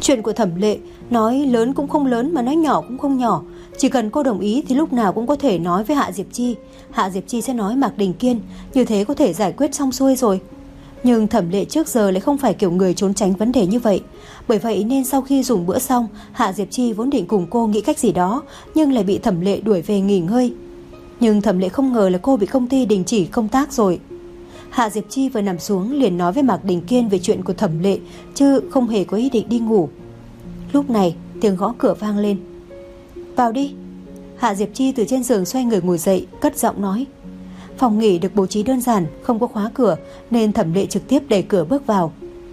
Chuyện của Thẩm Lệ nói lớn cũng không lớn mà nói nhỏ cũng không nhỏ. Chỉ cần cô đồng ý thì lúc nào cũng có thể nói với Hạ Diệp Chi. Hạ Diệp Chi sẽ nói Mạc Đình Kiên, như thế có thể giải quyết xong xuôi rồi. Nhưng Thẩm Lệ trước giờ lại không phải kiểu người trốn tránh vấn đề như vậy. Bởi vậy nên sau khi dùng bữa xong, Hạ Diệp Chi vốn định cùng cô nghĩ cách gì đó, nhưng lại bị Thẩm Lệ đuổi về nghỉ ngơi. Nhưng Thẩm Lệ không ngờ là cô bị công ty đình chỉ công tác rồi. Hạ Diệp Chi vừa nằm xuống liền nói với Mạc Đình Kiên về chuyện của Thẩm Lệ, chứ không hề có ý định đi ngủ. Lúc này tiếng gõ cửa vang lên. Vào đi. Hạ Diệp Chi từ trên giường xoay người ngồi dậy, cất giọng nói. Phòng nghỉ được bố trí đơn giản, không có khóa cửa, nên Thẩm Lệ trực tiếp đẩy cửa bước vào.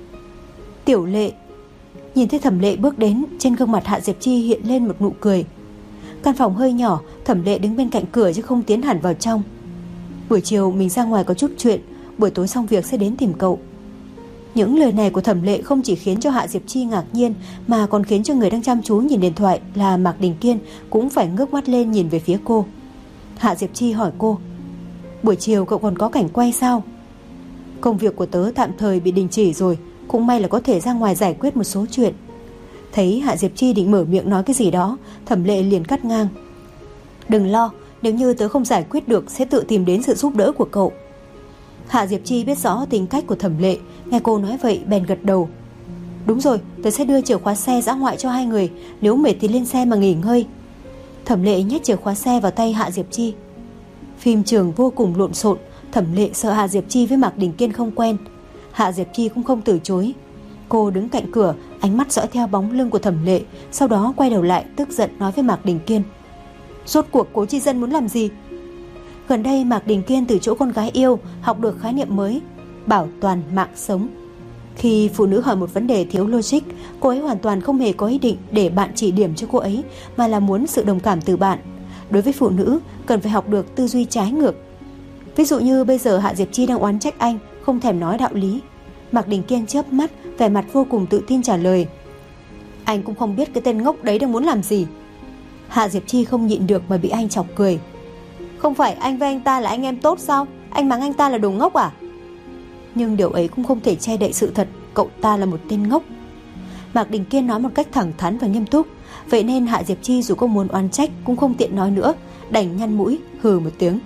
Tiểu Lệ. Nhìn thấy Thẩm Lệ bước đến, trên gương mặt Hạ Diệp Chi hiện lên một nụ cười. Căn phòng hơi nhỏ, Thẩm Lệ đứng bên cạnh cửa chứ không tiến hẳn vào trong. Buổi chiều mình ra ngoài có chút chuyện, buổi tối xong việc sẽ đến tìm cậu. Những lời này của Thẩm Lệ không chỉ khiến cho Hạ Diệp Chi ngạc nhiên, mà còn khiến cho người đang chăm chú nhìn điện thoại là Mạc Đình Kiên cũng phải ngước mắt lên nhìn về phía cô. Hạ Diệp Chi hỏi cô, buổi chiều cậu còn có cảnh quay sao? Công việc của tớ tạm thời bị đình chỉ rồi, cũng may là có thể ra ngoài giải quyết một số chuyện. Thấy Hạ Diệp Chi định mở miệng nói cái gì đó, Thẩm Lệ liền cắt ngang. Đừng lo, nếu như tớ không giải quyết được sẽ tự tìm đến sự giúp đỡ của cậu. Hạ Diệp Chi biết rõ tính cách của Thẩm Lệ, nghe cô nói vậy bèn gật đầu. Đúng rồi, tớ sẽ đưa chìa khóa xe dã ngoại cho hai người, nếu mệt thì lên xe mà nghỉ ngơi. Thẩm Lệ nhét chìa khóa xe vào tay Hạ Diệp Chi. Phim trường vô cùng lộn xộn, Thẩm Lệ sợ Hạ Diệp Chi với Mạc Đình Kiên không quen. Hạ Diệp Chi cũng không từ chối. Cô đứng cạnh cửa, ánh mắt dõi theo bóng lưng của Thẩm Lệ, sau đó quay đầu lại tức giận nói với Mạc Đình Kiên. Rốt cuộc Cố Chi Dân muốn làm gì? Gần đây Mạc Đình Kiên từ chỗ con gái yêu học được khái niệm mới, bảo toàn mạng sống. Khi phụ nữ hỏi một vấn đề thiếu logic, cô ấy hoàn toàn không hề có ý định để bạn chỉ điểm cho cô ấy, mà là muốn sự đồng cảm từ bạn. Đối với phụ nữ, cần phải học được tư duy trái ngược. Ví dụ như bây giờ Hạ Diệp Chi đang oán trách anh không thèm nói đạo lý. Mạc Đình Kiên chớp mắt, vẻ mặt vô cùng tự tin trả lời. Anh cũng không biết cái tên ngốc đấy đang muốn làm gì. Hạ Diệp Chi không nhịn được mà bị anh chọc cười. Không phải anh với anh ta là anh em tốt sao? Anh mắng anh ta là đồ ngốc à? Nhưng điều ấy cũng không thể che đậy sự thật, cậu ta là một tên ngốc. Mạc Đình Kiên nói một cách thẳng thắn và nghiêm túc. Vậy nên Hạ Diệp Chi dù có muốn oán trách cũng không tiện nói nữa, đành nhăn mũi hừ một tiếng.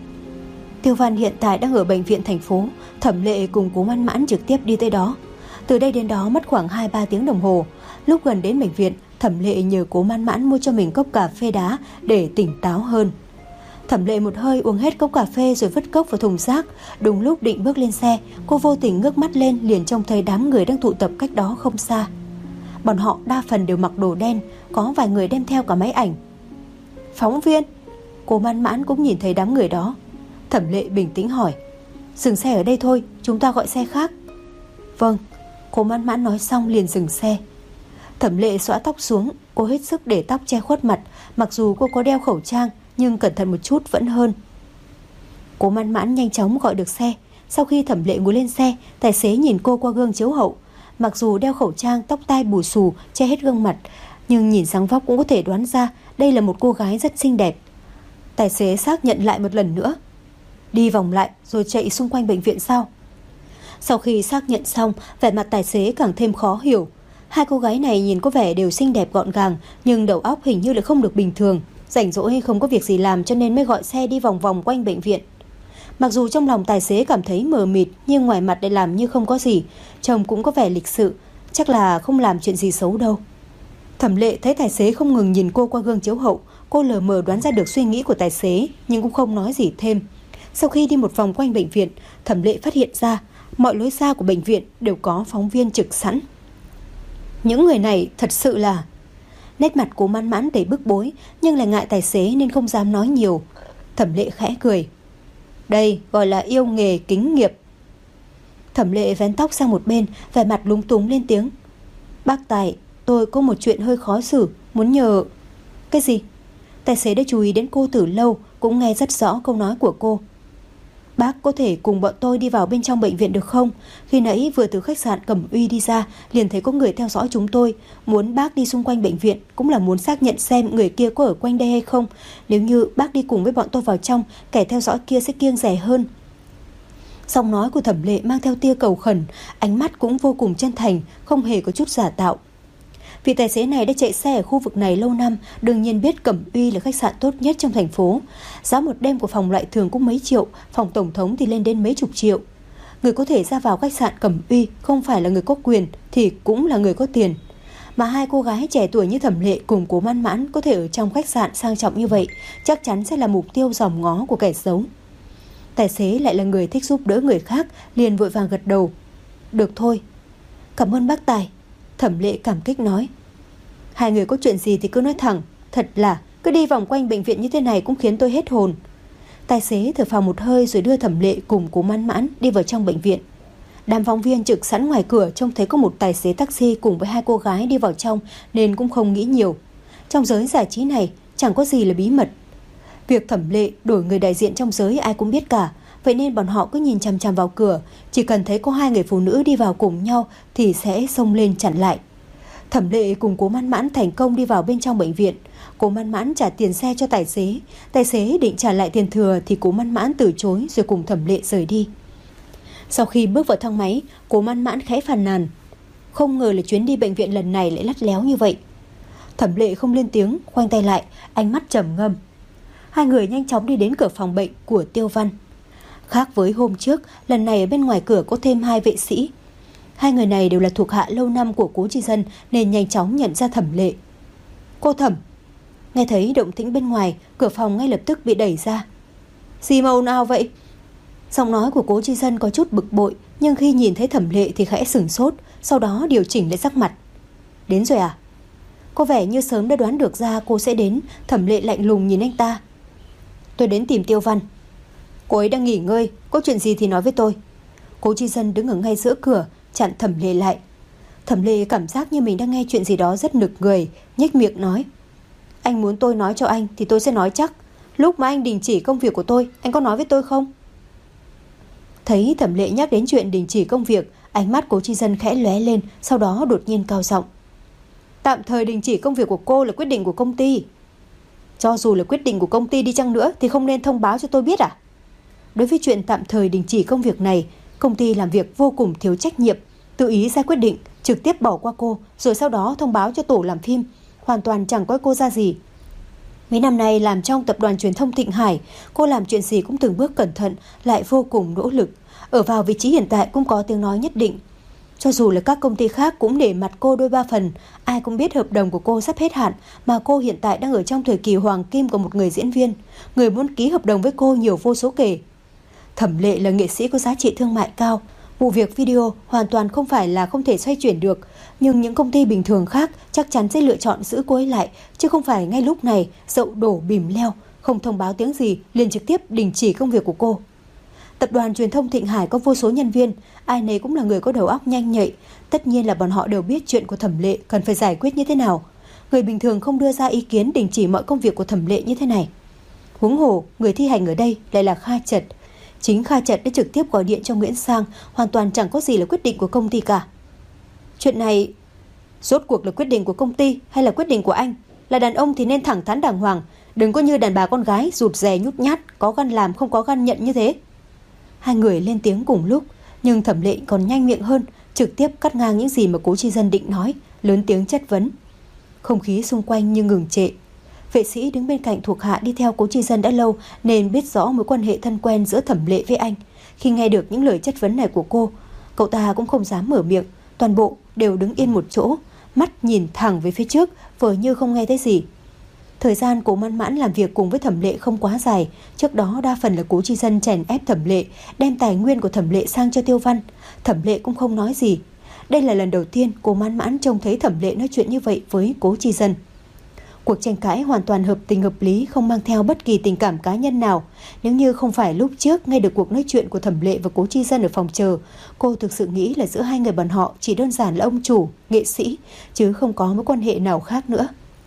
Tiêu Văn hiện tại đang ở bệnh viện thành phố, Thẩm Lệ cùng Cố Mãn Mãn trực tiếp đi tới đó. Từ đây đến đó mất khoảng 2-3 tiếng đồng hồ. Lúc gần đến bệnh viện, Thẩm Lệ nhờ Cố Mãn Mãn mua cho mình cốc cà phê đá để tỉnh táo hơn. Thẩm Lệ một hơi uống hết cốc cà phê rồi vứt cốc vào thùng rác. Đúng lúc định bước lên xe, cô vô tình ngước mắt lên liền trông thấy đám người đang tụ tập cách đó không xa. Bọn họ đa phần đều mặc đồ đen, có vài người đem theo cả máy ảnh. Phóng viên? Cố Mãn Mãn cũng nhìn thấy đám người đó. Thẩm Lệ bình tĩnh hỏi, dừng xe ở đây thôi, chúng ta gọi xe khác. Vâng. Cố Mãn Mãn nói xong liền dừng xe. Thẩm Lệ xõa tóc xuống, cô hết sức để tóc che khuất mặt. Mặc dù cô có đeo khẩu trang, nhưng cẩn thận một chút vẫn hơn. Cố Mãn Mãn nhanh chóng gọi được xe. Sau khi Thẩm Lệ ngồi lên xe, tài xế nhìn cô qua gương chiếu hậu. Mặc dù đeo khẩu trang, tóc tai bù xù, che hết gương mặt, nhưng nhìn dáng vóc cũng có thể đoán ra đây là một cô gái rất xinh đẹp. Tài xế xác nhận lại một lần nữa. Đi vòng lại rồi chạy xung quanh bệnh viện sao? Sau khi xác nhận xong, vẻ mặt tài xế càng thêm khó hiểu. Hai cô gái này nhìn có vẻ đều xinh đẹp gọn gàng, nhưng đầu óc hình như lại không được bình thường. Rảnh rỗi không có việc gì làm cho nên mới gọi xe đi vòng vòng quanh bệnh viện. Mặc dù trong lòng tài xế cảm thấy mờ mịt, nhưng ngoài mặt lại làm như không có gì. Trông cũng có vẻ lịch sự, chắc là không làm chuyện gì xấu đâu. Thẩm Lệ thấy tài xế không ngừng nhìn cô qua gương chiếu hậu, cô lờ mờ đoán ra được suy nghĩ của tài xế, nhưng cũng không nói gì thêm. Sau khi đi một vòng quanh bệnh viện, Thẩm Lệ phát hiện ra mọi lối ra của bệnh viện đều có phóng viên trực sẵn. Những người này thật sự là... Nét mặt Cố Mãn Mãn đầy bức bối, nhưng lại ngại tài xế nên không dám nói nhiều. Thẩm Lệ khẽ cười. Đây gọi là yêu nghề kính nghiệp. Thẩm Lệ vén tóc sang một bên, vẻ mặt lúng túng lên tiếng. Bác Tài, tôi có một chuyện hơi khó xử, muốn nhờ... Cái gì? Tài xế đã chú ý đến cô từ lâu, cũng nghe rất rõ câu nói của cô. Bác có thể cùng bọn tôi đi vào bên trong bệnh viện được không? Khi nãy vừa từ khách sạn Cẩm Uy đi ra, liền thấy có người theo dõi chúng tôi. Muốn bác đi xung quanh bệnh viện cũng là muốn xác nhận xem người kia có ở quanh đây hay không. Nếu như bác đi cùng với bọn tôi vào trong, kẻ theo dõi kia sẽ kiêng dè hơn. Giọng nói của Thẩm Lệ mang theo tia cầu khẩn, ánh mắt cũng vô cùng chân thành, không hề có chút giả tạo. Vị tài xế này đã chạy xe ở khu vực này lâu năm, đương nhiên biết Cẩm Uy là khách sạn tốt nhất trong thành phố. Giá một đêm của phòng loại thường cũng mấy triệu, phòng tổng thống thì lên đến mấy chục triệu. Người có thể ra vào khách sạn Cẩm Uy không phải là người có quyền thì cũng là người có tiền. Mà hai cô gái trẻ tuổi như Thẩm Lệ cùng Cố Mãn Mãn có thể ở trong khách sạn sang trọng như vậy, chắc chắn sẽ là mục tiêu dòm ngó của kẻ xấu. Tài xế lại là người thích giúp đỡ người khác, liền vội vàng gật đầu. Được thôi. Cảm ơn bác Tài. Thẩm Lệ cảm kích nói. Hai người có chuyện gì thì cứ nói thẳng. Thật là cứ đi vòng quanh bệnh viện như thế này cũng khiến tôi hết hồn. Tài xế thở phào một hơi rồi đưa Thẩm Lệ cùng Cố Mãn Mãn đi vào trong bệnh viện. Đám phóng viên trực sẵn ngoài cửa trông thấy có một tài xế taxi cùng với hai cô gái đi vào trong nên cũng không nghĩ nhiều. Trong giới giải trí này chẳng có gì là bí mật. Việc Thẩm Lệ đổi người đại diện trong giới ai cũng biết cả, vậy nên bọn họ cứ nhìn chằm chằm vào cửa, chỉ cần thấy có hai người phụ nữ đi vào cùng nhau thì sẽ xông lên chặn lại. Thẩm Lệ cùng Cố Mãn Mãn thành công đi vào bên trong bệnh viện. Cố Mãn Mãn trả tiền xe cho tài xế định trả lại tiền thừa thì Cố Mãn Mãn từ chối rồi cùng Thẩm Lệ rời đi. Sau khi bước vào thang máy, Cố Mãn Mãn khẽ phàn nàn. Không ngờ là chuyến đi bệnh viện lần này lại lắt léo như vậy. Thẩm Lệ không lên tiếng, khoanh tay lại, ánh mắt trầm ngâm. Hai người nhanh chóng đi đến cửa phòng bệnh của Tiêu Văn. Khác với hôm trước, lần này ở bên ngoài cửa có thêm hai vệ sĩ. Hai người này đều là thuộc hạ lâu năm của Cố Chi Dân nên nhanh chóng nhận ra Thẩm Lệ. Cô Thẩm. Nghe thấy động tĩnh bên ngoài, cửa phòng ngay lập tức bị đẩy ra. Gì mà ồn ào vậy? Giọng nói của Cố Chi Dân có chút bực bội, nhưng khi nhìn thấy Thẩm Lệ thì khẽ sửng sốt, sau đó điều chỉnh lại sắc mặt. Đến rồi à? Có vẻ như sớm đã đoán được ra cô sẽ đến. Thẩm Lệ lạnh lùng nhìn anh ta. Tôi đến tìm Tiêu Văn. Cô ấy đang nghỉ ngơi, có chuyện gì thì nói với tôi. Cố Chi Dân đứng ở ngay giữa cửa, chặn Thẩm Lệ lại. Thẩm Lệ cảm giác như mình đang nghe chuyện gì đó rất nực người, nhếch miệng nói. Anh muốn tôi nói cho anh thì tôi sẽ nói chắc. Lúc mà anh đình chỉ công việc của tôi, anh có nói với tôi không? Thấy Thẩm Lệ nhắc đến chuyện đình chỉ công việc, ánh mắt Cố Chi Dân khẽ lóe lên, sau đó đột nhiên cao giọng. Tạm thời đình chỉ công việc của cô là quyết định của công ty. Cho dù là quyết định của công ty đi chăng nữa thì không nên thông báo cho tôi biết à? Đối với chuyện tạm thời đình chỉ công việc này, công ty làm việc vô cùng thiếu trách nhiệm, tự ý ra quyết định, trực tiếp bỏ qua cô, rồi sau đó thông báo cho tổ làm phim, hoàn toàn chẳng coi cô ra gì. Mấy năm nay làm trong tập đoàn truyền thông Thịnh Hải, cô làm chuyện gì cũng từng bước cẩn thận, lại vô cùng nỗ lực. Ở vào vị trí hiện tại cũng có tiếng nói nhất định. Cho dù là các công ty khác cũng để mặt cô đôi ba phần, ai cũng biết hợp đồng của cô sắp hết hạn, mà cô hiện tại đang ở trong thời kỳ hoàng kim của một người diễn viên. Người muốn ký hợp đồng với cô nhiều vô số kể. Thẩm Lệ là nghệ sĩ có giá trị thương mại cao. Vụ việc video hoàn toàn không phải là không thể xoay chuyển được, nhưng những công ty bình thường khác chắc chắn sẽ lựa chọn giữ cô ấy lại, chứ không phải ngay lúc này dậu đổ bìm leo, không thông báo tiếng gì liền trực tiếp đình chỉ công việc của cô. Tập đoàn truyền thông Thịnh Hải có vô số nhân viên, ai nấy cũng là người có đầu óc nhanh nhạy, tất nhiên là bọn họ đều biết chuyện của Thẩm Lệ cần phải giải quyết như thế nào. Người bình thường không đưa ra ý kiến đình chỉ mọi công việc của Thẩm Lệ như thế này. Huống hồ, người thi hành ở đây lại là Kha Trật. Chính Kha Trật đã trực tiếp gọi điện cho Nguyễn Sang, hoàn toàn chẳng có gì là quyết định của công ty cả. Chuyện này rốt cuộc là quyết định của công ty hay là quyết định của anh? Là đàn ông thì nên thẳng thắn đàng hoàng, đừng có như đàn bà con gái rụt rè nhút nhát, có gan làm không có gan nhận như thế. Hai người lên tiếng cùng lúc, nhưng Thẩm Lệ còn nhanh miệng hơn, trực tiếp cắt ngang những gì mà Cố Chi Dân định nói, lớn tiếng chất vấn. Không khí xung quanh như ngừng trệ. Vệ sĩ đứng bên cạnh thuộc hạ đi theo Cố Chi Dân đã lâu nên biết rõ mối quan hệ thân quen giữa Thẩm Lệ với anh. Khi nghe được những lời chất vấn này của cô, cậu ta cũng không dám mở miệng, toàn bộ đều đứng yên một chỗ, mắt nhìn thẳng về phía trước, vờ như không nghe thấy gì. Thời gian Cố Mãn Mãn làm việc cùng với Thẩm Lệ không quá dài, trước đó đa phần là Cố Chi Dân chèn ép Thẩm Lệ, đem tài nguyên của Thẩm Lệ sang cho Tiêu Văn. Thẩm Lệ cũng không nói gì. Đây là lần đầu tiên Cố Mãn Mãn trông thấy Thẩm Lệ nói chuyện như vậy với Cố Chi Dân. Cuộc tranh cãi hoàn toàn hợp tình hợp lý, không mang theo bất kỳ tình cảm cá nhân nào. Nếu như không phải lúc trước nghe được cuộc nói chuyện của Thẩm Lệ và Cố Chi Dân ở phòng chờ, cô thực sự nghĩ là giữa hai người bọn họ chỉ đơn giản là ông chủ, nghệ sĩ, chứ không có mối quan hệ nào khác nữa.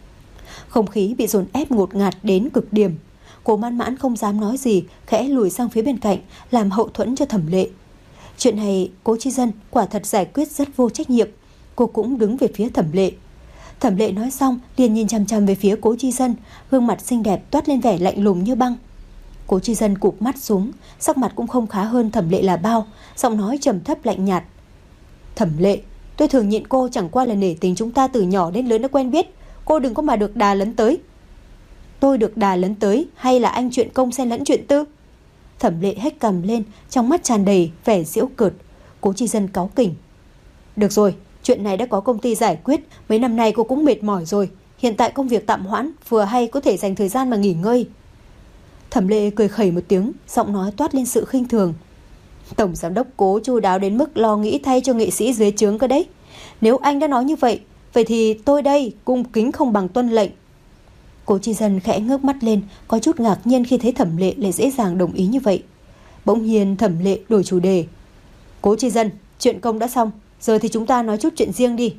Không khí bị dồn ép ngột ngạt đến cực điểm. Cố Mãn Mãn không dám nói gì, khẽ lùi sang phía bên cạnh, làm hậu thuẫn cho Thẩm Lệ. Chuyện này Cố Chi Dân quả thật giải quyết rất vô trách nhiệm. Cô cũng đứng về phía Thẩm Lệ. Thẩm Lệ nói xong liền nhìn chằm chằm về phía Cố Chi Dân, gương mặt xinh đẹp toát lên vẻ lạnh lùng như băng. Cố Chi Dân cụp mắt xuống, sắc mặt cũng không khá hơn Thẩm Lệ là bao, giọng nói trầm thấp lạnh nhạt. Thẩm Lệ, Tôi thường nhịn cô chẳng qua là nể tình chúng ta từ nhỏ đến lớn đã quen biết. Cô đừng có mà được đà lấn tới. Tôi được đà lấn tới hay là anh chuyện công xen lẫn chuyện tư? Thẩm Lệ hét cằm lên, trong mắt tràn đầy vẻ giễu cợt. Cố Chi Dân cáu kỉnh. Được rồi, chuyện này đã có công ty giải quyết. Mấy năm nay cô cũng mệt mỏi rồi. Hiện tại công việc tạm hoãn, vừa hay có thể dành thời gian mà nghỉ ngơi. Thẩm Lệ cười khẩy một tiếng, giọng nói toát lên sự khinh thường. Tổng giám đốc Cố chu đáo đến mức lo nghĩ thay cho nghệ sĩ dưới trướng cơ đấy. Nếu anh đã nói như vậy, vậy thì tôi đây cung kính không bằng tuân lệnh. Cố Chi Dân khẽ ngước mắt lên, có chút ngạc nhiên khi thấy Thẩm Lệ lại dễ dàng đồng ý như vậy. Bỗng nhiên Thẩm Lệ đổi chủ đề. Cố Chi Dân, chuyện công đã xong, giờ thì chúng ta nói chút chuyện riêng đi.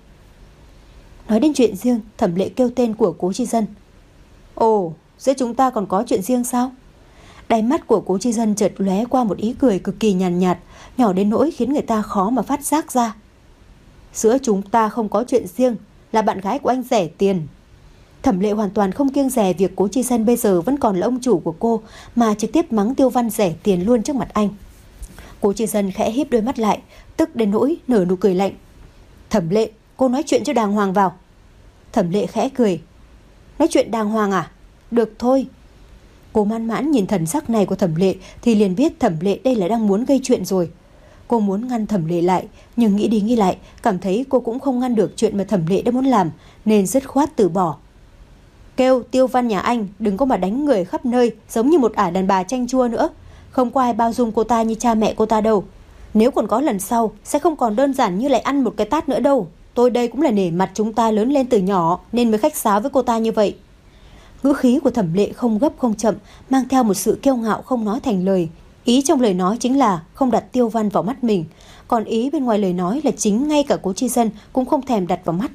Nói đến chuyện riêng, Thẩm Lệ kêu tên của Cố Chi Dân. Ồ, giữa chúng ta còn có chuyện riêng sao? Đáy mắt của Cố Chi Dân chợt lóe qua một ý cười cực kỳ nhàn nhạt, nhỏ đến nỗi khiến người ta khó mà phát giác ra. Giữa chúng ta không có chuyện riêng, là bạn gái của anh rẻ tiền. Thẩm Lệ hoàn toàn không kiêng dè việc Cố Chi Dân bây giờ vẫn còn là ông chủ của cô, mà trực tiếp mắng Tiêu Văn rẻ tiền luôn trước mặt anh. Cố Chi Dân khẽ híp đôi mắt lại, tức đến nỗi nở nụ cười lạnh. Thẩm Lệ, cô nói chuyện cho đàng hoàng vào. Thẩm Lệ khẽ cười. Nói chuyện đàng hoàng à? Được thôi. Cô man mãn nhìn thần sắc này của Thẩm Lệ thì liền biết Thẩm Lệ đây là đang muốn gây chuyện rồi. Cô muốn ngăn Thẩm Lệ lại, nhưng nghĩ đi nghĩ lại, cảm thấy cô cũng không ngăn được chuyện mà Thẩm Lệ đã muốn làm, nên dứt khoát từ bỏ. Kêu Tiêu Văn nhà anh đừng có mà đánh người khắp nơi giống như một ả đàn bà chanh chua nữa. Không có ai bao dung cô ta như cha mẹ cô ta đâu. Nếu còn có lần sau sẽ không còn đơn giản như lại ăn một cái tát nữa đâu. Tôi đây cũng là nể mặt chúng ta lớn lên từ nhỏ nên mới khách sáo với cô ta như vậy. Ngữ khí của Thẩm Lệ không gấp không chậm, mang theo một sự kiêu ngạo không nói thành lời. Ý trong lời nói chính là không đặt Tiêu Văn vào mắt mình, còn ý bên ngoài lời nói là chính ngay cả Cố Chi Dân cũng không thèm đặt vào mắt.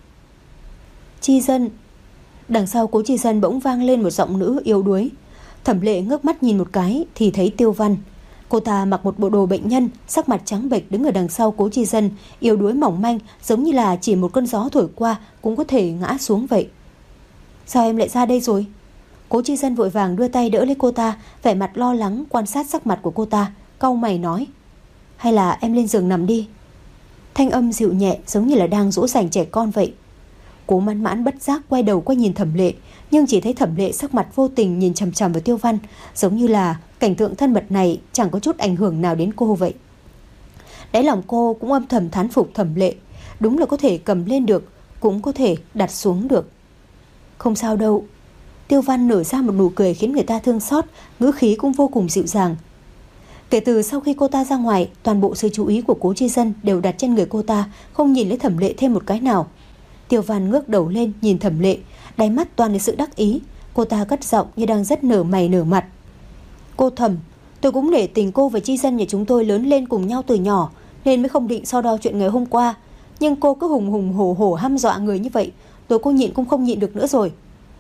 Chi Dân. Đằng sau Cố Chi Dân bỗng vang lên một giọng nữ yếu đuối. Thẩm Lệ ngước mắt nhìn một cái thì thấy Tiêu Văn. Cô ta mặc một bộ đồ bệnh nhân, sắc mặt trắng bệch đứng ở đằng sau Cố Chi Dân, yếu đuối mỏng manh, giống như là chỉ một cơn gió thổi qua cũng có thể ngã xuống vậy. Sao em lại ra đây rồi? Cố Chi Dân vội vàng đưa tay đỡ lấy cô ta, vẻ mặt lo lắng quan sát sắc mặt của cô ta, cau mày nói. Hay là em lên giường nằm đi. Thanh âm dịu nhẹ giống như là đang dỗ dành trẻ con vậy. Cố Man Mãn bất giác quay đầu qua nhìn Thẩm Lệ, nhưng chỉ thấy Thẩm Lệ sắc mặt vô tình nhìn chằm chằm vào Tiêu Văn, giống như là cảnh tượng thân mật này chẳng có chút ảnh hưởng nào đến cô vậy. Đáy lòng cô cũng âm thầm thán phục Thẩm Lệ, đúng là có thể cầm lên được, cũng có thể đặt xuống được. Không sao đâu. Tiêu Văn nở ra một nụ cười khiến người ta thương xót, ngữ khí cũng vô cùng dịu dàng. Kể từ sau khi cô ta ra ngoài, toàn bộ sự chú ý của Cố Chi Dân đều đặt trên người cô ta, không nhìn lấy Thẩm Lệ thêm một cái nào. Tiêu Văn ngước đầu lên nhìn Thẩm Lệ, đáy mắt toàn là sự đắc ý. Cô ta cất giọng như đang rất nở mày nở mặt. Cô Thẩm, tôi cũng nể tình cô và Chi Dân nhà chúng tôi lớn lên cùng nhau từ nhỏ, nên mới không định so đo chuyện ngày hôm qua. Nhưng cô cứ hùng hùng hổ hổ hăm dọa người như vậy, cô nhịn cũng không nhịn được nữa rồi.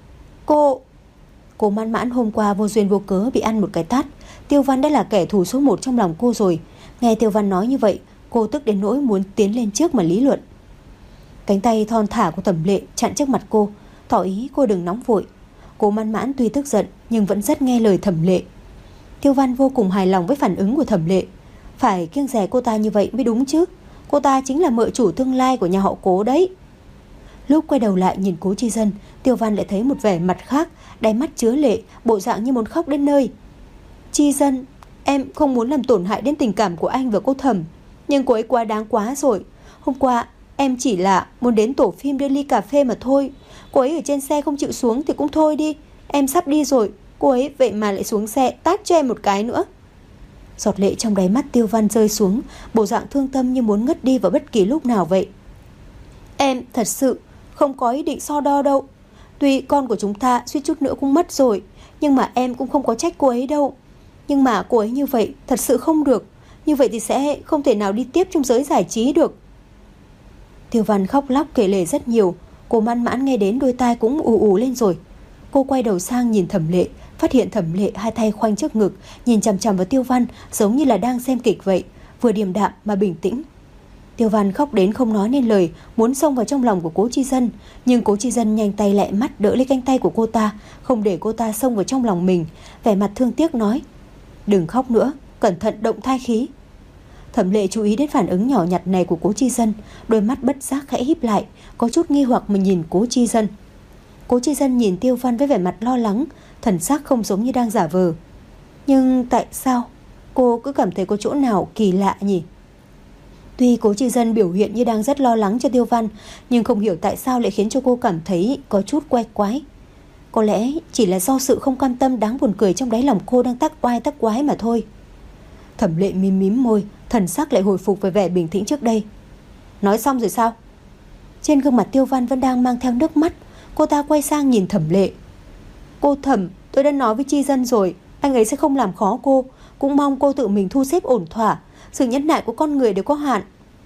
Cô Man Mãn hôm qua vô duyên vô cớ bị ăn một cái tát. Tiêu Văn đã là kẻ thù số 1 trong lòng cô rồi. Nghe Tiêu Văn nói như vậy, cô tức đến nỗi muốn tiến lên trước mà lý luận. Cánh tay thon thả của Thẩm Lệ chặn trước mặt cô, tỏ ý cô đừng nóng vội. Cô Man Mãn tuy tức giận nhưng vẫn rất nghe lời Thẩm Lệ. Tiêu Văn vô cùng hài lòng với phản ứng của Thẩm Lệ. Phải kiêng dè cô ta như vậy mới đúng chứ. Cô ta chính là mợ chủ tương lai của nhà họ Cố đấy. Lúc quay đầu lại nhìn Cố Chi Dân, Tiêu Văn lại thấy một vẻ mặt khác, đáy mắt chứa lệ, bộ dạng như muốn khóc đến nơi. Chi Dân, em không muốn làm tổn hại đến tình cảm của anh và cô Thẩm, nhưng cô ấy quá đáng quá rồi. Hôm qua em chỉ là muốn đến tổ phim đưa ly cà phê mà thôi. Cô ấy ở trên xe không chịu xuống thì cũng thôi đi. Em sắp đi rồi, cô ấy vậy mà lại xuống xe tát cho em một cái nữa. Giọt lệ trong đáy mắt Tiêu Văn rơi xuống, bộ dạng thương tâm như muốn ngất đi vào bất kỳ lúc nào vậy. Em thật sự không có ý định so đo đâu. Tuy con của chúng ta suýt chút nữa cũng mất rồi, nhưng mà em cũng không có trách cô ấy đâu. Nhưng mà cô ấy như vậy thật sự không được. Như vậy thì sẽ không thể nào đi tiếp trong giới giải trí được. Tiêu Văn khóc lóc kể lể rất nhiều. Cô Man Mãn nghe đến đôi tai cũng ù ù lên rồi. Cô quay đầu sang nhìn Thẩm Lệ, phát hiện Thẩm Lệ hai tay khoanh trước ngực, nhìn chằm chằm vào Tiêu Văn giống như là đang xem kịch vậy, vừa điềm đạm mà bình tĩnh. Tiêu Văn khóc đến không nói nên lời, muốn xông vào trong lòng của Cố Chi Dân, nhưng Cố Chi Dân nhanh tay lẹ mắt đỡ lấy cánh tay của cô ta, không để cô ta xông vào trong lòng mình, vẻ mặt thương tiếc nói: "Đừng khóc nữa, cẩn thận động thai khí." Thẩm Lệ chú ý đến phản ứng nhỏ nhặt này của Cố Chi Dân, đôi mắt bất giác khẽ híp lại, có chút nghi hoặc mà nhìn Cố Chi Dân. Cố Chi Dân nhìn Tiêu Văn với vẻ mặt lo lắng, thần sắc không giống như đang giả vờ. Nhưng tại sao cô cứ cảm thấy có chỗ nào kỳ lạ nhỉ? Tuy Cố Chi Dân biểu hiện như đang rất lo lắng cho Tiêu Văn, nhưng không hiểu tại sao lại khiến cho cô cảm thấy có chút quái quái. Có lẽ chỉ là do sự không cam tâm đáng buồn cười trong đáy lòng cô đang tắc oai tắc quái mà thôi. Thẩm Lệ mím môi, thần sắc lại hồi phục về vẻ bình tĩnh trước đây. Nói xong rồi sao? Trên gương mặt Tiêu Văn vẫn đang mang theo nước mắt. Cô ta quay sang nhìn Thẩm Lệ. Cô Thẩm, tôi đã nói với Chi Dân rồi, anh ấy sẽ không làm khó cô. Cũng mong cô tự mình thu xếp ổn thỏa. Sự nhẫn nại của con người đều có hạn.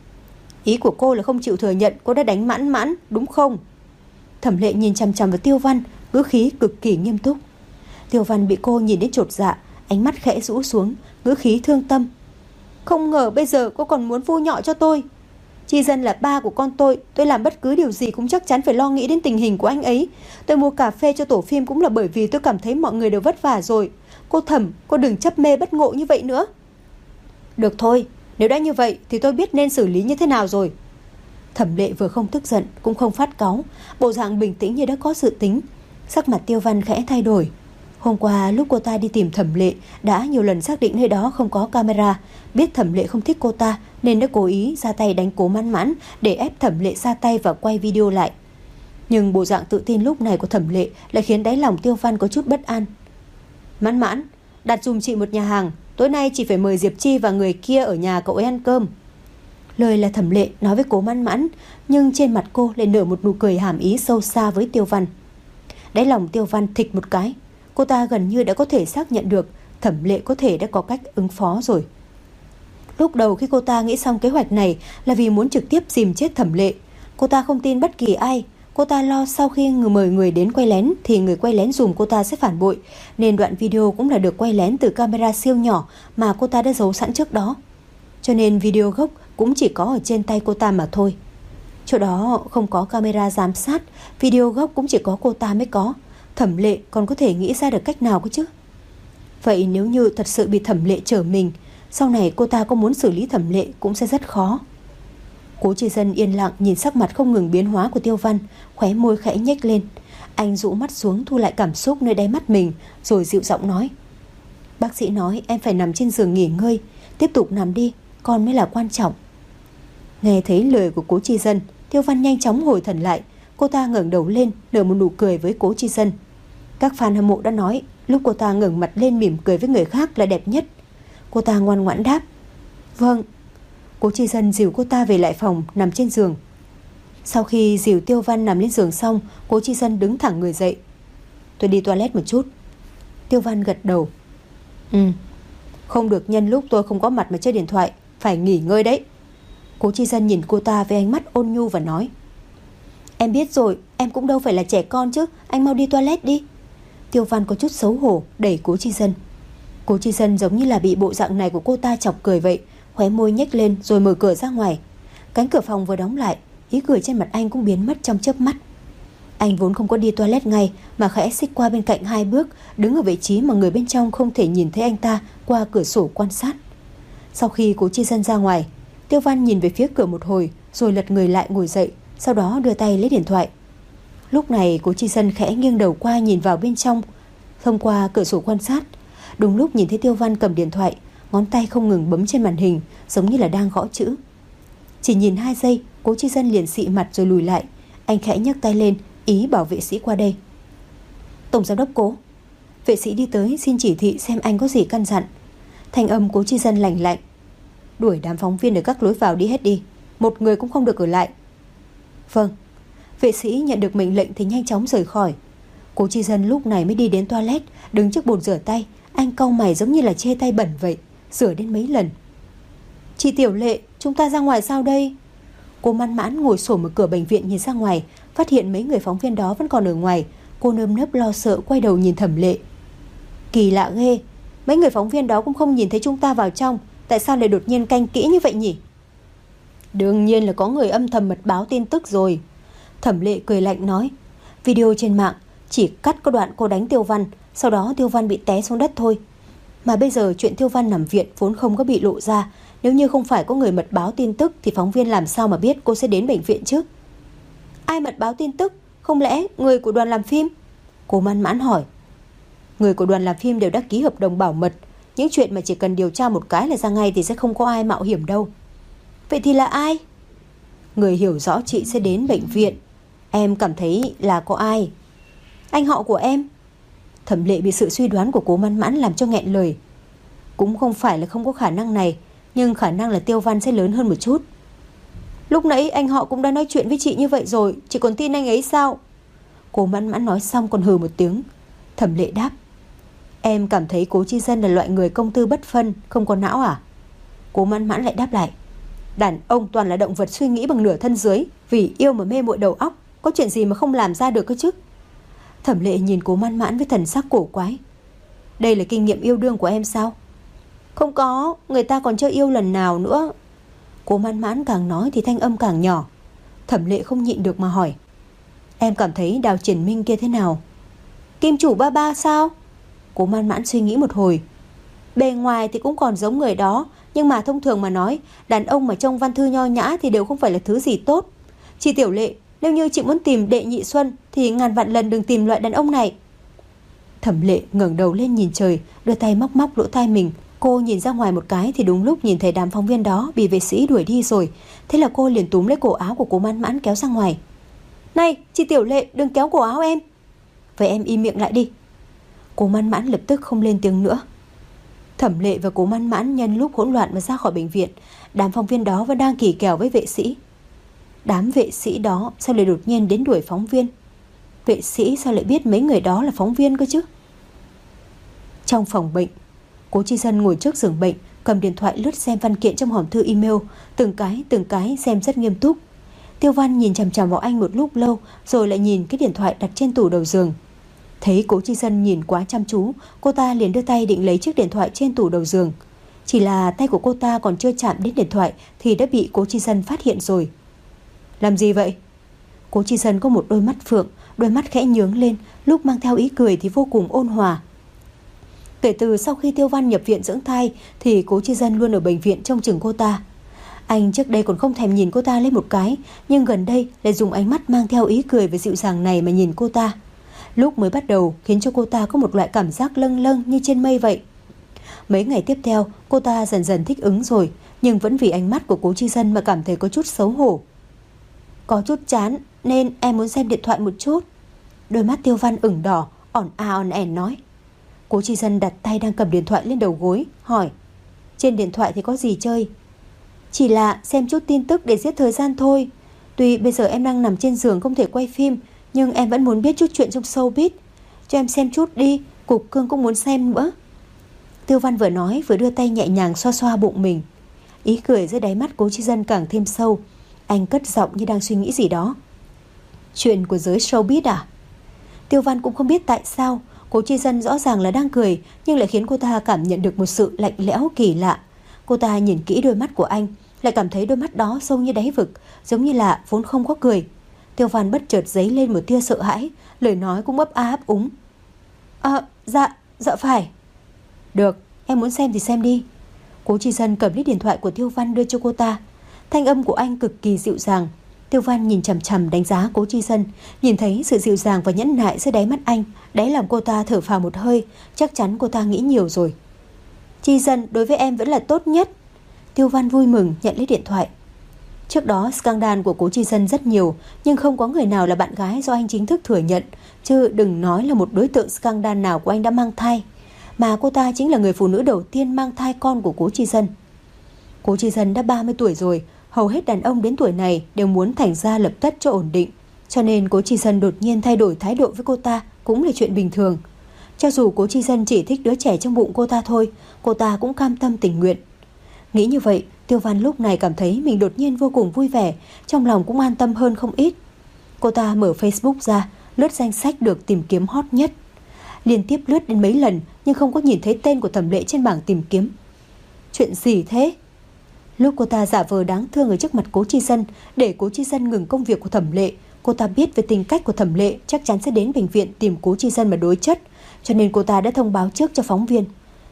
Ý của cô là không chịu thừa nhận cô đã đánh Mãn Mãn, đúng không? Thẩm Lệ nhìn chằm chằm vào Tiêu Văn, ngữ khí cực kỳ nghiêm túc. Tiêu Văn bị cô nhìn đến chột dạ, ánh mắt khẽ rũ xuống, ngữ khí thương tâm. Không ngờ bây giờ cô còn muốn vui nhọ cho tôi. Chi Dân là ba của con tôi làm bất cứ điều gì cũng chắc chắn phải lo nghĩ đến tình hình của anh ấy. Tôi mua cà phê cho tổ phim cũng là bởi vì tôi cảm thấy mọi người đều vất vả rồi. Cô Thẩm, cô đừng chấp mê bất ngộ như vậy nữa. Được thôi, nếu đã như vậy thì tôi biết nên xử lý như thế nào rồi. Thẩm Lệ vừa không tức giận cũng không phát cáu, bộ dạng bình tĩnh như đã có dự tính. Sắc mặt Tiêu Văn khẽ thay đổi. Hôm qua lúc cô ta đi tìm Thẩm Lệ đã nhiều lần xác định nơi đó không có camera, biết Thẩm Lệ không thích cô ta nên đã cố ý ra tay đánh Cố Mãn Mãn để ép Thẩm Lệ ra tay và quay video lại. Nhưng bộ dạng tự tin lúc này của Thẩm Lệ lại khiến đáy lòng Tiêu Văn có chút bất an. Mãn Mãn, đặt dùm chị một nhà hàng, tối nay chị phải mời Diệp Chi và người kia ở nhà cậu ấy ăn cơm. Lời là Thẩm Lệ nói với Cố Mãn Mãn, nhưng trên mặt cô lại nở một nụ cười hàm ý sâu xa với Tiêu Văn. Đáy lòng Tiêu Văn thịch một cái. Cô ta gần như đã có thể xác nhận được Thẩm Lệ có thể đã có cách ứng phó rồi. Lúc đầu khi cô ta nghĩ xong kế hoạch này là vì muốn trực tiếp dìm chết Thẩm Lệ. Cô ta không tin bất kỳ ai. Cô ta lo sau khi mời người đến quay lén thì người quay lén dùm cô ta sẽ phản bội, nên đoạn video cũng là được quay lén từ camera siêu nhỏ mà cô ta đã giấu sẵn trước đó. Cho nên video gốc cũng chỉ có ở trên tay cô ta mà thôi. Chỗ đó không có camera giám sát, video gốc cũng chỉ có cô ta mới có. Thẩm Lệ còn có thể nghĩ ra được cách nào cơ chứ? Vậy nếu như thật sự bị Thẩm Lệ trở mình, sau này cô ta có muốn xử lý Thẩm Lệ cũng sẽ rất khó. Cố Chi Dân yên lặng nhìn sắc mặt không ngừng biến hóa của Tiêu Văn, khóe môi khẽ nhếch lên. Anh dụ mắt xuống thu lại cảm xúc nơi đáy mắt mình, rồi dịu giọng nói. Bác sĩ nói em phải nằm trên giường nghỉ ngơi, tiếp tục nằm đi, con mới là quan trọng. Nghe thấy lời của Cố Chi Dân, Tiêu Văn nhanh chóng hồi thần lại. Cô ta ngẩng đầu lên, nở một nụ cười với Cố Chi Dân. Các fan hâm mộ đã nói lúc cô ta ngẩng mặt lên mỉm cười với người khác là đẹp nhất. Cô ta ngoan ngoãn đáp vâng. Cố Chi Dân dìu cô ta về lại phòng, nằm trên giường. Sau khi dìu Tiêu Văn nằm lên giường xong, Cố Chi Dân đứng thẳng người dậy. Tôi đi toilet một chút. Tiêu Văn gật đầu. Không được nhân lúc tôi không có mặt mà chơi điện thoại, phải nghỉ ngơi đấy. Cố Chi Dân nhìn cô ta với ánh mắt ôn nhu và nói. Em biết rồi, em cũng đâu phải là trẻ con chứ, anh mau đi toilet đi. Tiêu Văn có chút xấu hổ đẩy Cố Chi Dân. Cố Chi Dân giống như là bị bộ dạng này của cô ta chọc cười vậy, khóe môi nhếch lên rồi mở cửa ra ngoài. Cánh cửa phòng vừa đóng lại, ý cười trên mặt anh cũng biến mất trong chớp mắt. Anh vốn không có đi toilet ngay mà khẽ xích qua bên cạnh 2 bước, đứng ở vị trí mà người bên trong không thể nhìn thấy anh ta qua cửa sổ quan sát. Sau khi Cố Chi Dân ra ngoài, Tiêu Văn nhìn về phía cửa một hồi rồi lật người lại ngồi dậy, sau đó đưa tay lấy điện thoại. Lúc này Cố Chi Dân khẽ nghiêng đầu qua nhìn vào bên trong thông qua cửa sổ quan sát. Đúng lúc nhìn thấy Tiêu Văn cầm điện thoại, ngón tay không ngừng bấm trên màn hình, giống như là đang gõ chữ. Chỉ nhìn 2 giây, Cố Chi Dân liền xị mặt rồi lùi lại. Anh khẽ nhấc tay lên, ý bảo vệ sĩ qua đây. Tổng giám đốc Cố. Vệ sĩ đi tới xin chỉ thị xem anh có gì căn dặn. Thanh âm Cố Chi Dân lạnh lạnh. Đuổi đám phóng viên ở các lối vào đi hết đi, một người cũng không được ở lại. Vâng. Vệ sĩ nhận được mệnh lệnh thì nhanh chóng rời khỏi. Cố Chi Dân lúc này mới đi đến toilet, đứng trước bồn rửa tay. Anh cau mày giống như là chê tay bẩn vậy, rửa đến mấy lần. Chị Tiểu Lệ, chúng ta ra ngoài sao đây? Cô Mãn Mãn ngồi xổm ở cửa bệnh viện nhìn ra ngoài, phát hiện mấy người phóng viên đó vẫn còn ở ngoài. Cô nơm nớp lo sợ quay đầu nhìn Thẩm Lệ. Kỳ lạ ghê, mấy người phóng viên đó cũng không nhìn thấy chúng ta vào trong, tại sao lại đột nhiên canh kỹ như vậy nhỉ? Đương nhiên là có người âm thầm mật báo tin tức rồi. Thẩm Lệ cười lạnh nói. Video trên mạng chỉ cắt có đoạn cô đánh Tiêu Văn, sau đó Tiêu Văn bị té xuống đất thôi. Mà bây giờ chuyện Tiêu Văn nằm viện vốn không có bị lộ ra. Nếu như không phải có người mật báo tin tức thì phóng viên làm sao mà biết cô sẽ đến bệnh viện chứ? Ai mật báo tin tức? Không lẽ người của đoàn làm phim? Cô Man Mãn hỏi. Người của đoàn làm phim đều đã ký hợp đồng bảo mật. Những chuyện mà chỉ cần điều tra một cái là ra ngay thì sẽ không có ai mạo hiểm đâu. Vậy thì là ai? Người hiểu rõ chị sẽ đến bệnh viện. Em cảm thấy là có ai? Anh họ của em. Thẩm Lệ bị sự suy đoán của Cố Man Mãn làm cho nghẹn lời. Cũng không phải là không có khả năng này, nhưng khả năng là Tiêu Văn sẽ lớn hơn một chút. Lúc nãy anh họ cũng đã nói chuyện với chị như vậy rồi, chị còn tin anh ấy sao? Cố Man Mãn nói xong còn hừ một tiếng. Thẩm Lệ đáp. Em cảm thấy Cố Chi Dân là loại người công tư bất phân, không có não à? Cố Man Mãn lại đáp lại. Đàn ông toàn là động vật suy nghĩ bằng nửa thân dưới, vì yêu mà mê muội đầu óc, có chuyện gì mà không làm ra được cơ chứ? Thẩm Lệ nhìn Cố Man Mãn với thần sắc cổ quái. Đây là kinh nghiệm yêu đương của em sao? Không có, người ta còn chưa yêu lần nào nữa. Cố Man Mãn càng nói thì thanh âm càng nhỏ. Thẩm Lệ không nhịn được mà hỏi. Em cảm thấy Đào Triển Minh kia thế nào? Kim chủ ba ba sao? Cố Man Mãn suy nghĩ một hồi. Bề ngoài thì cũng còn giống người đó, nhưng mà thông thường mà nói, đàn ông mà trong văn thư nho nhã thì đều không phải là thứ gì tốt. Chị Tiểu Lệ, nếu như chị muốn tìm Đệ Nhị Xuân thì ngàn vạn lần đừng tìm loại đàn ông này. Thẩm Lệ ngẩng đầu lên nhìn trời, đưa tay móc móc lỗ tai mình. Cô nhìn ra ngoài một cái thì đúng lúc nhìn thấy đám phóng viên đó bị vệ sĩ đuổi đi rồi. Thế là cô liền túm lấy cổ áo của Cố Man Mãn kéo ra ngoài. Này, chị Tiểu Lệ, đừng kéo cổ áo em. Vậy em im miệng lại đi. Cố Man Mãn lập tức không lên tiếng nữa. Thẩm Lệ và Cố Man Mãn nhân lúc hỗn loạn mà ra khỏi bệnh viện. Đám phóng viên đó vẫn đang kỳ kèo với vệ sĩ. Đám vệ sĩ đó sao lại đột nhiên đến đuổi phóng viên? Vệ sĩ sao lại biết mấy người đó là phóng viên cơ chứ? Trong phòng bệnh, Cố Chi Dân ngồi trước giường bệnh, cầm điện thoại lướt xem văn kiện trong hòm thư email, từng cái xem rất nghiêm túc. Tiêu Văn nhìn chằm chằm vào anh một lúc lâu, rồi lại nhìn cái điện thoại đặt trên tủ đầu giường. Thấy Cố Chi Dân nhìn quá chăm chú, cô ta liền đưa tay định lấy chiếc điện thoại trên tủ đầu giường. Chỉ là tay của cô ta còn chưa chạm đến điện thoại thì đã bị Cố Chi Dân phát hiện rồi. Làm gì vậy? Cố Chi Dân có một đôi mắt phượng, đôi mắt khẽ nhướng lên, lúc mang theo ý cười thì vô cùng ôn hòa. Kể từ sau khi Tiêu Văn nhập viện dưỡng thai thì Cố Chi Dân luôn ở bệnh viện trông chừng cô ta. Anh trước đây còn không thèm nhìn cô ta lên một cái, nhưng gần đây lại dùng ánh mắt mang theo ý cười và dịu dàng này mà nhìn cô ta. Lúc mới bắt đầu khiến cho cô ta có một loại cảm giác lâng lâng như trên mây vậy. Mấy ngày tiếp theo cô ta dần dần thích ứng rồi, nhưng vẫn vì ánh mắt của Cố Chi Dân mà cảm thấy có chút xấu hổ. Có chút chán nên em muốn xem điện thoại một chút. Đôi mắt Tiêu Văn ửng đỏ, ỏn òn ẻn nói. Cố Chi Dân đặt tay đang cầm điện thoại lên đầu gối, hỏi. Trên điện thoại thì có gì chơi? Chỉ là xem chút tin tức để giết thời gian thôi. Tuy bây giờ em đang nằm trên giường không thể quay phim, nhưng em vẫn muốn biết chút chuyện trong showbiz. Cho em xem chút đi, Cục Cương cũng muốn xem nữa. Tiêu Văn vừa nói vừa đưa tay nhẹ nhàng xoa xoa bụng mình. Ý cười dưới đáy mắt Cố Chi Dân càng thêm sâu. Anh cất giọng như đang suy nghĩ gì đó. Chuyện của giới showbiz à? Tiêu Văn cũng không biết tại sao Cố Chi Dân rõ ràng là đang cười, nhưng lại khiến cô ta cảm nhận được một sự lạnh lẽo kỳ lạ. Cô ta nhìn kỹ đôi mắt của anh, lại cảm thấy đôi mắt đó sâu như đáy vực, giống như là vốn không có cười. Tiêu Văn bất chợt dấy lên một tia sợ hãi, lời nói cũng ấp a ấp úng. Dạ phải. Được, em muốn xem thì xem đi. Cố Chi Dân cầm lấy điện thoại của Tiêu Văn đưa cho cô ta. Thanh âm của anh cực kỳ dịu dàng. Tiêu Văn nhìn chằm chằm đánh giá Cố Chi Dân, nhìn thấy sự dịu dàng và nhẫn nại dưới đáy mắt anh, đáy lòng cô ta thở phào một hơi. Chắc chắn cô ta nghĩ nhiều rồi. Chi Dân đối với em vẫn là tốt nhất. Tiêu Văn vui mừng nhận lấy điện thoại. Trước đó scandal của Cố Chi Dân rất nhiều, nhưng không có người nào là bạn gái do anh chính thức thừa nhận, chứ đừng nói là một đối tượng scandal nào của anh đã mang thai. Mà cô ta chính là người phụ nữ đầu tiên mang thai con của Cố Chi Dân. Cố Chi Dân đã 30 tuổi rồi, hầu hết đàn ông đến tuổi này đều muốn thành gia lập tất cho ổn định, cho nên Cố Chi Dân đột nhiên thay đổi thái độ với cô ta cũng là chuyện bình thường. Cho dù Cố Chi Dân chỉ thích đứa trẻ trong bụng cô ta thôi, cô ta cũng cam tâm tình nguyện. Nghĩ như vậy, Tiêu Văn lúc này cảm thấy mình đột nhiên vô cùng vui vẻ, trong lòng cũng an tâm hơn không ít. Cô ta mở Facebook ra, lướt danh sách được tìm kiếm hot nhất. Liên tiếp lướt đến mấy lần nhưng không có nhìn thấy tên của Thẩm Lệ trên bảng tìm kiếm. Chuyện gì thế? Lúc cô ta giả vờ đáng thương ở trước mặt Cố Chi Dân để Cố Chi Dân ngừng công việc của Thẩm Lệ, cô ta biết về tính cách của Thẩm Lệ chắc chắn sẽ đến bệnh viện tìm Cố Chi Dân mà đối chất, cho nên cô ta đã thông báo trước cho phóng viên.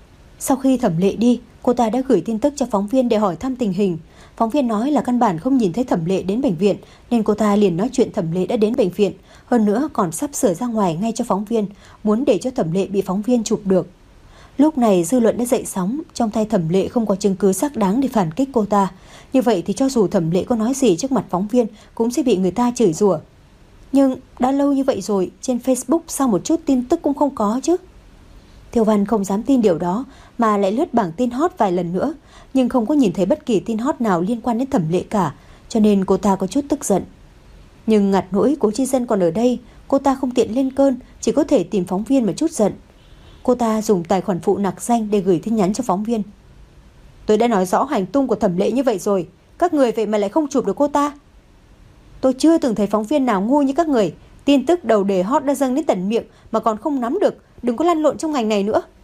Sau khi Thẩm Lệ đi, cô ta đã gửi tin tức cho phóng viên để hỏi thăm tình hình. Phóng viên nói là căn bản không nhìn thấy Thẩm Lệ đến bệnh viện, nên cô ta liền nói chuyện Thẩm Lệ đã đến bệnh viện, hơn nữa còn sắp sửa ra ngoài ngay cho phóng viên, muốn để cho Thẩm Lệ bị phóng viên chụp được. Lúc này dư luận đã dậy sóng, trong tay Thẩm Lệ không có chứng cứ xác đáng để phản kích cô ta. Như vậy thì cho dù Thẩm Lệ có nói gì trước mặt phóng viên cũng sẽ bị người ta chửi rủa. Nhưng đã lâu như vậy rồi, trên Facebook sao một chút tin tức cũng không có chứ? Tiêu Văn không dám tin điều đó mà lại lướt bảng tin hot vài lần nữa, nhưng không có nhìn thấy bất kỳ tin hot nào liên quan đến Thẩm Lệ cả, cho nên cô ta có chút tức giận. Nhưng ngặt nỗi Cố Chi Dân còn ở đây, cô ta không tiện lên cơn, chỉ có thể tìm phóng viên mà chút giận. Cô ta dùng tài khoản phụ nặc danh để gửi tin nhắn cho phóng viên. Tôi đã nói rõ hành tung của Thẩm Lệ như vậy rồi, các người vậy mà lại không chụp được cô ta. Tôi chưa từng thấy phóng viên nào ngu như các người, tin tức đầu đề hot đã dâng đến tận miệng mà còn không nắm được, đừng có lăn lộn trong ngành này nữa.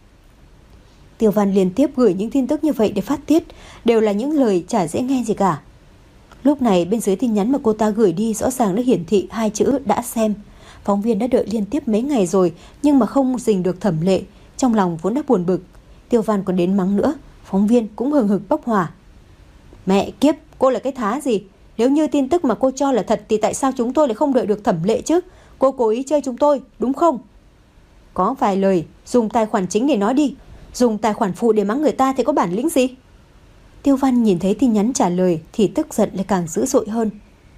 Tiêu Văn liên tiếp gửi những tin tức như vậy để phát tiết, đều là những lời chả dễ nghe gì cả. Lúc này bên dưới tin nhắn mà cô ta gửi đi rõ ràng đã hiển thị hai chữ đã xem. Phóng viên đã đợi liên tiếp mấy ngày rồi nhưng mà không dình được Thẩm Lệ, trong lòng vốn đã buồn bực. Tiêu Văn còn đến mắng nữa, phóng viên cũng hừng hực bốc hỏa. Mẹ kiếp, cô là cái thá gì? Nếu như tin tức mà cô cho là thật thì tại sao chúng tôi lại không đợi được Thẩm Lệ chứ? Cô cố ý chơi chúng tôi, đúng không? Có vài lời, dùng tài khoản chính để nói đi, dùng tài khoản phụ để mắng người ta thì có bản lĩnh gì? Tiêu Văn nhìn thấy tin nhắn trả lời thì tức giận lại càng dữ dội hơn.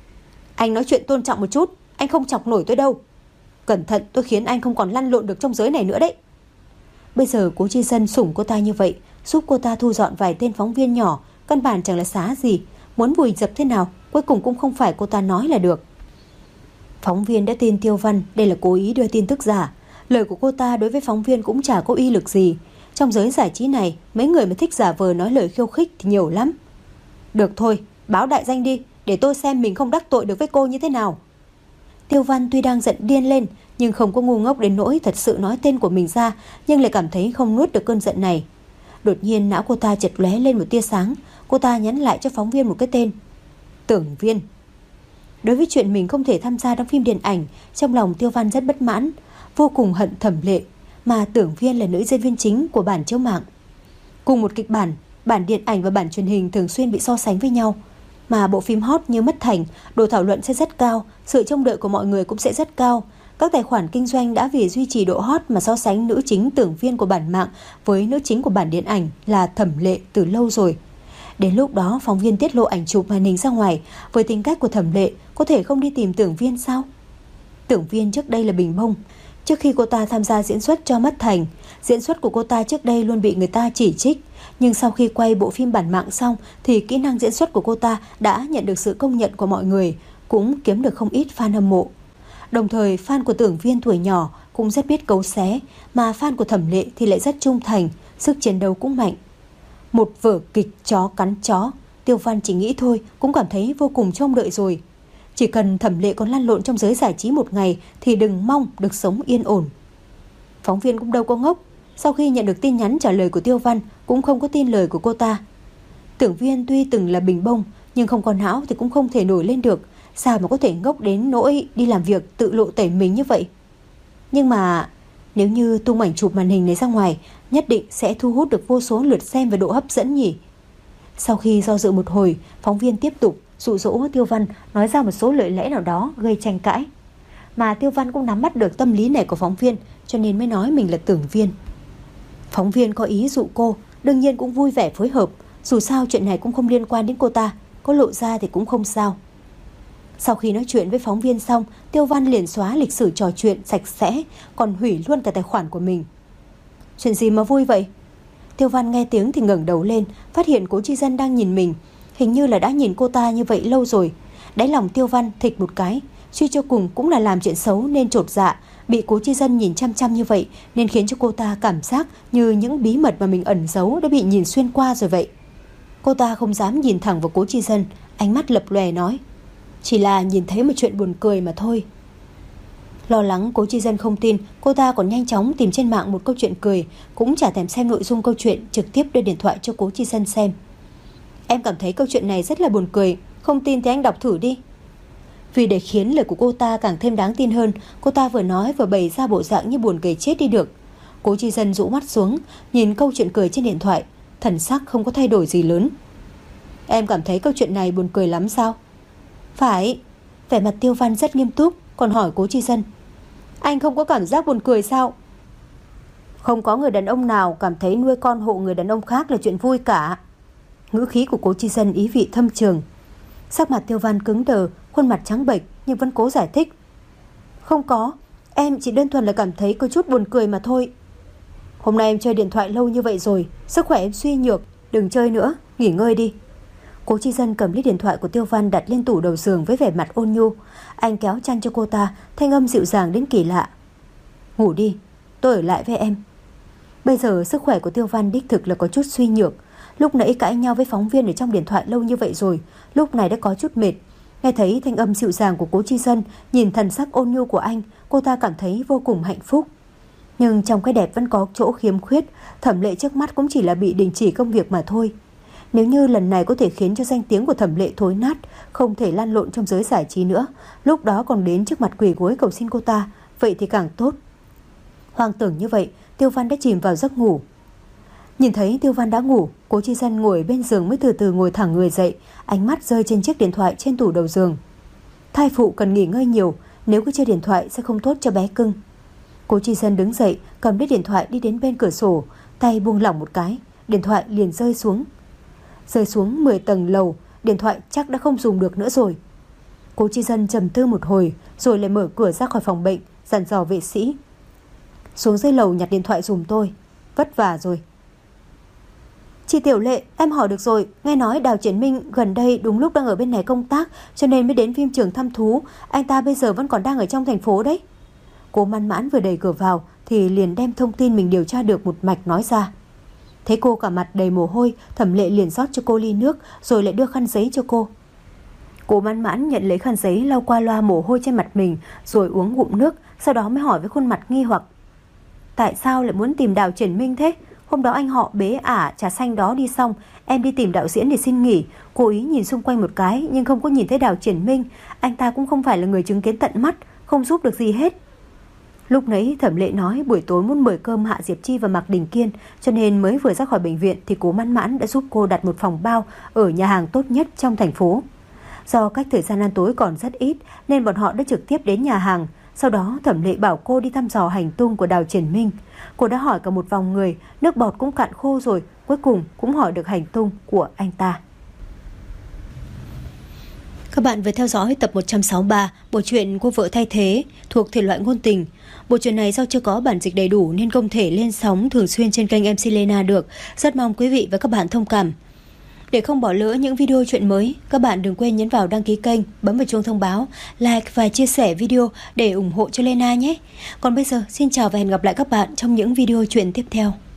Anh nói chuyện tôn trọng một chút, anh không chọc nổi tôi đâu. Cẩn thận, tôi khiến anh không còn lăn lộn được trong giới này nữa đấy. Bây giờ Cố Chi Dân sủng cô ta như vậy, giúp cô ta thu dọn vài tên phóng viên nhỏ, căn bản chẳng là xá gì, muốn vùi dập thế nào cuối cùng cũng không phải cô ta nói là được. Phóng viên đã tin Tiêu Văn đây là cố ý đưa tin tức giả. Lời của cô ta đối với phóng viên cũng chả có uy lực gì. Trong giới giải trí này, mấy người mà thích giả vờ nói lời khiêu khích thì nhiều lắm. Được thôi, báo đại danh đi, để tôi xem mình không đắc tội được với cô như thế nào. Tiêu Văn tuy đang giận điên lên, nhưng không có ngu ngốc đến nỗi thật sự nói tên của mình ra, nhưng lại cảm thấy không nuốt được cơn giận này. Đột nhiên não cô ta chợt lóe lên một tia sáng, cô ta nhắn lại cho phóng viên một cái tên: Tưởng Viên. Đối với chuyện mình không thể tham gia đóng phim điện ảnh, trong lòng Tiêu Văn rất bất mãn, vô cùng hận Thẩm Lệ, mà Tưởng Viên là nữ diễn viên chính của bản chiếu mạng. Cùng một kịch bản, bản điện ảnh và bản truyền hình thường xuyên bị so sánh với nhau, mà bộ phim hot như Mất Thành, độ thảo luận sẽ rất cao, sự trông đợi của mọi người cũng sẽ rất cao. Các tài khoản kinh doanh đã vì duy trì độ hot mà so sánh nữ chính Tưởng Viên của bản mạng với nữ chính của bản điện ảnh là Thẩm Lệ từ lâu rồi. Đến lúc đó phóng viên tiết lộ ảnh chụp màn hình ra ngoài, với tính cách của Thẩm Lệ có thể không đi tìm Tưởng Viên sao? Tưởng Viên trước đây là bình bông. Trước khi cô ta tham gia diễn xuất cho Mất Thành, diễn xuất của cô ta trước đây luôn bị người ta chỉ trích. Nhưng sau khi quay bộ phim bản mạng xong thì kỹ năng diễn xuất của cô ta đã nhận được sự công nhận của mọi người, cũng kiếm được không ít fan hâm mộ. Đồng thời fan của Tưởng Viên tuổi nhỏ cũng rất biết cấu xé, mà fan của Thẩm Lệ thì lại rất trung thành, sức chiến đấu cũng mạnh. Một vở kịch chó cắn chó, Tiêu Văn chỉ nghĩ thôi cũng cảm thấy vô cùng trông đợi rồi. Chỉ cần Thẩm Lệ còn lăn lộn trong giới giải trí một ngày thì đừng mong được sống yên ổn. Phóng viên cũng đâu có ngốc, sau khi nhận được tin nhắn trả lời của Tiêu Văn cũng không có tin lời của cô ta. Tưởng Viên tuy từng là bình bông nhưng không có não thì cũng không thể nổi lên được, sao mà có thể ngốc đến nỗi đi làm việc tự lộ tẩy mình như vậy. Nhưng mà nếu như tung ảnh chụp màn hình này ra ngoài, nhất định sẽ thu hút được vô số lượt xem và độ hấp dẫn nhỉ. Sau khi do dự một hồi, phóng viên tiếp tục dụ dỗ Tiêu Văn nói ra một số lời lẽ nào đó gây tranh cãi. Mà Tiêu Văn cũng nắm bắt được tâm lý này của phóng viên, cho nên mới nói mình là Tưởng Viên. Phóng viên có ý dụ cô, đương nhiên cũng vui vẻ phối hợp, dù sao chuyện này cũng không liên quan đến cô ta, có lộ ra thì cũng không sao. Sau khi nói chuyện với phóng viên xong, Tiêu Văn liền xóa lịch sử trò chuyện sạch sẽ, còn hủy luôn cả tài khoản của mình. Chuyện gì mà vui vậy? Tiêu Văn nghe tiếng thì ngẩng đầu lên, phát hiện Cố Chi Dân đang nhìn mình, hình như là đã nhìn cô ta như vậy lâu rồi. Đáy lòng Tiêu Văn thịch một cái, suy cho cùng cũng là làm chuyện xấu nên chột dạ, bị Cố Chi Dân nhìn chăm chăm như vậy nên khiến cho cô ta cảm giác như những bí mật mà mình ẩn giấu đã bị nhìn xuyên qua rồi vậy. Cô ta không dám nhìn thẳng vào Cố Chi Dân, ánh mắt lập lòe nói: Chỉ là nhìn thấy một chuyện buồn cười mà thôi. Lo lắng Cố Chi Dân không tin, cô ta còn nhanh chóng tìm trên mạng một câu chuyện cười, cũng chả thèm xem nội dung câu chuyện, trực tiếp đưa điện thoại cho Cố Chi Dân xem. Em cảm thấy câu chuyện này rất là buồn cười, không tin thì anh đọc thử đi. Vì để khiến lời của cô ta càng thêm đáng tin hơn, cô ta vừa nói vừa bày ra bộ dạng như buồn cười chết đi được. Cố Chi Dân rũ mắt xuống, nhìn câu chuyện cười trên điện thoại, thần sắc không có thay đổi gì lớn. Em cảm thấy câu chuyện này buồn cười lắm sao? Phải. Vẻ mặt Tiêu Văn rất nghiêm túc, còn hỏi Cố Chi Dân, anh không có cảm giác buồn cười sao? Không có người đàn ông nào cảm thấy nuôi con hộ người đàn ông khác là chuyện vui cả. Ngữ khí của Cố Chi Dân ý vị thâm trường. Sắc mặt Tiêu Văn cứng đờ, khuôn mặt trắng bệch nhưng vẫn cố giải thích. Không có, em chỉ đơn thuần là cảm thấy có chút buồn cười mà thôi. Hôm nay em chơi điện thoại lâu như vậy rồi, sức khỏe em suy nhược, đừng chơi nữa, nghỉ ngơi đi. Cố Chi Dân cầm lấy điện thoại của Tiêu Văn đặt lên tủ đầu giường với vẻ mặt ôn nhu. Anh kéo chăn cho cô ta, thanh âm dịu dàng đến kỳ lạ. Ngủ đi, tôi ở lại với em. Bây giờ sức khỏe của Tiêu Văn đích thực là có chút suy nhược. Lúc nãy cãi nhau với phóng viên ở trong điện thoại lâu như vậy rồi, lúc này đã có chút mệt. Nghe thấy thanh âm dịu dàng của Cố Chi Dân, nhìn thần sắc ôn nhu của anh, cô ta cảm thấy vô cùng hạnh phúc. Nhưng trong cái đẹp vẫn có chỗ khiếm khuyết. Thẩm Lệ trước mắt cũng chỉ là bị đình chỉ công việc mà thôi. Nếu như lần này có thể khiến cho danh tiếng của Thẩm Lệ thối nát, không thể lan lộn trong giới giải trí nữa, lúc đó còn đến trước mặt quỳ gối cầu xin cô ta, vậy thì càng tốt. Hoang tưởng như vậy, Tiêu Văn đã chìm vào giấc ngủ. Nhìn thấy Tiêu Văn đã ngủ, Cố Chi Dân ngồi bên giường mới từ từ ngồi thẳng người dậy, ánh mắt rơi trên chiếc điện thoại trên tủ đầu giường. Thai phụ cần nghỉ ngơi nhiều, nếu cứ chơi điện thoại sẽ không tốt cho bé cưng. Cố Chi Dân đứng dậy, cầm lấy điện thoại đi đến bên cửa sổ, tay buông lỏng một cái, điện thoại liền rơi xuống. Rơi xuống 10 tầng lầu, điện thoại chắc đã không dùng được nữa rồi. Cố Chi Dân trầm tư một hồi, rồi lại mở cửa ra khỏi phòng bệnh, dặn dò vệ sĩ. Xuống dưới lầu nhặt điện thoại giùm tôi, vất vả rồi. Chị Tiểu Lệ, em hỏi được rồi, nghe nói Đào Triển Minh gần đây đúng lúc đang ở bên này công tác, cho nên mới đến phim trường thăm thú, anh ta bây giờ vẫn còn đang ở trong thành phố đấy. Cố Mãn Mãn vừa đẩy cửa vào thì liền đem thông tin mình điều tra được một mạch nói ra. Thấy cô cả mặt đầy mồ hôi, Thẩm Lệ liền rót cho cô ly nước, rồi lại đưa khăn giấy cho cô. Cố Mãn Mãn nhận lấy khăn giấy lau qua loa mồ hôi trên mặt mình, rồi uống ngụm nước, sau đó mới hỏi với khuôn mặt nghi hoặc. Tại sao lại muốn tìm Đào Triển Minh thế? Hôm đó anh họ bế ả trà xanh đó đi xong, em đi tìm đạo diễn để xin nghỉ, cố ý nhìn xung quanh một cái nhưng không có nhìn thấy Đào Triển Minh, anh ta cũng không phải là người chứng kiến tận mắt, không giúp được gì hết. Lúc nãy Thẩm Lệ nói buổi tối muốn mời cơm Hạ Diệp Chi và Mạc Đình Kiên, cho nên mới vừa ra khỏi bệnh viện thì Cố Mãn Mãn đã giúp cô đặt một phòng bao ở nhà hàng tốt nhất trong thành phố. Do cách thời gian ăn tối còn rất ít nên bọn họ đã trực tiếp đến nhà hàng. Sau đó Thẩm Lệ bảo cô đi thăm dò hành tung của Đào Triển Minh. Cô đã hỏi cả một vòng người, nước bọt cũng cạn khô rồi, cuối cùng cũng hỏi được hành tung của anh ta. Các bạn vừa theo dõi tập 163 bộ truyện Cô Vợ Thay Thế thuộc thể loại ngôn tình. Bộ truyện này do chưa có bản dịch đầy đủ nên không thể lên sóng thường xuyên trên kênh MC Lena được. Rất mong quý vị và các bạn thông cảm. Để không bỏ lỡ những video truyện mới, các bạn đừng quên nhấn vào đăng ký kênh, bấm vào chuông thông báo, like và chia sẻ video để ủng hộ cho Lena nhé. Còn bây giờ, xin chào và hẹn gặp lại các bạn trong những video truyện tiếp theo.